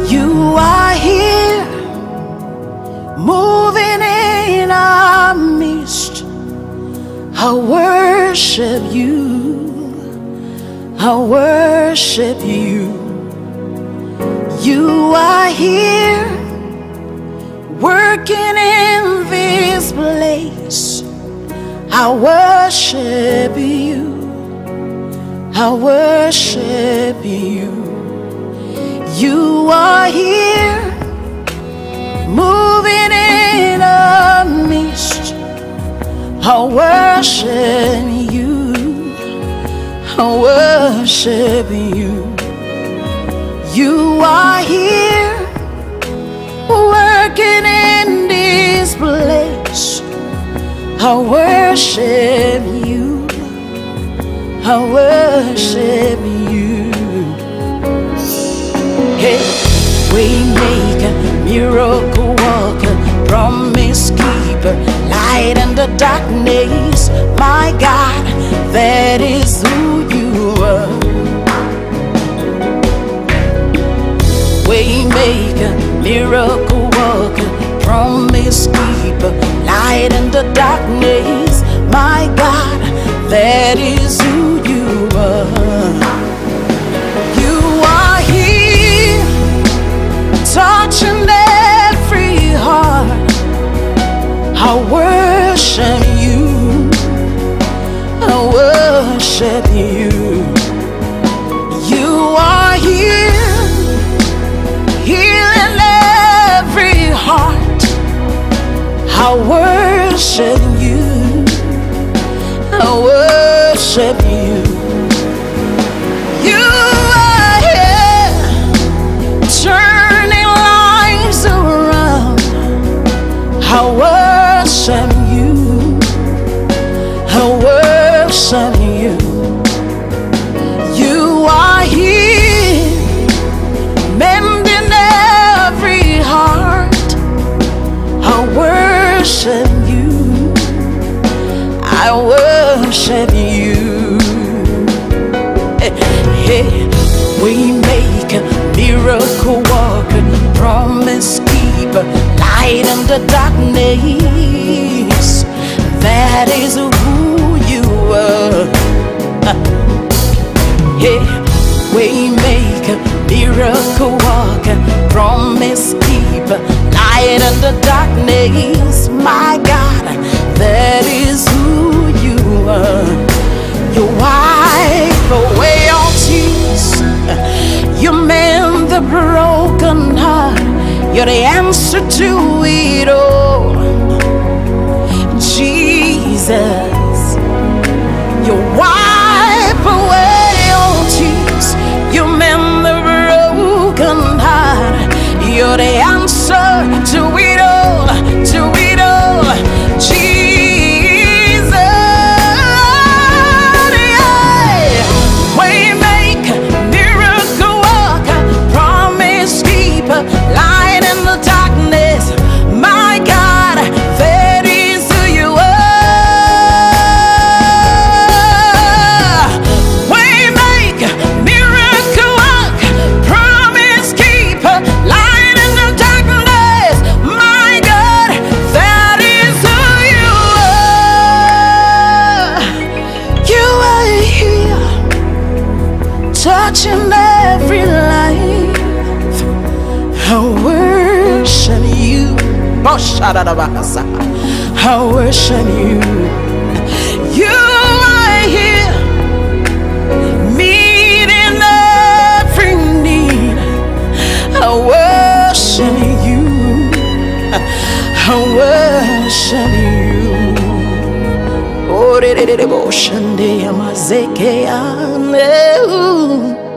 You are here, moving in our midst. I worship you, I worship you. You are here, working in this place. I worship you, I worship you. You are here, moving in our midst. I worship you, I worship you. You are here, working in this place. I worship you, I worship you. Hey, waymaker, miracle worker, promise keeper, light in the darkness. My God, that is who you are. Waymaker, miracle worker, promise keeper, light in the darkness. My God, that is who you are. You are here, touching every heart. I worship you, I worship you. You are here, healing every heart. I worship you, I worship you. You are here, turning lives around. I worship you, I worship you. You are here, mending every heart. I worship you, I worship you. Hey, we make a miracle worker, promise keeper, light in the darkness. That is who you are. Hey, we make a miracle worker, promise keeper, light in the darkness. My God, that is who you are. You wipe away all tears, you mend the broken heart. You're the answer to it all, Jesus. You wipe away all tears, you mend the broken heart. You're the answer to it all, to it all, Jesus. Yeah. Waymaker, miracle worker, promise keeper, light in the darkness. My God, that is who you are. Waymaker, miracle worker, promise keeper, light in the darkness. My God, that is who you are. You are here, touching every life. I worship you. I worship you. You are here, meeting every need. I worship you, I worship you. Oh,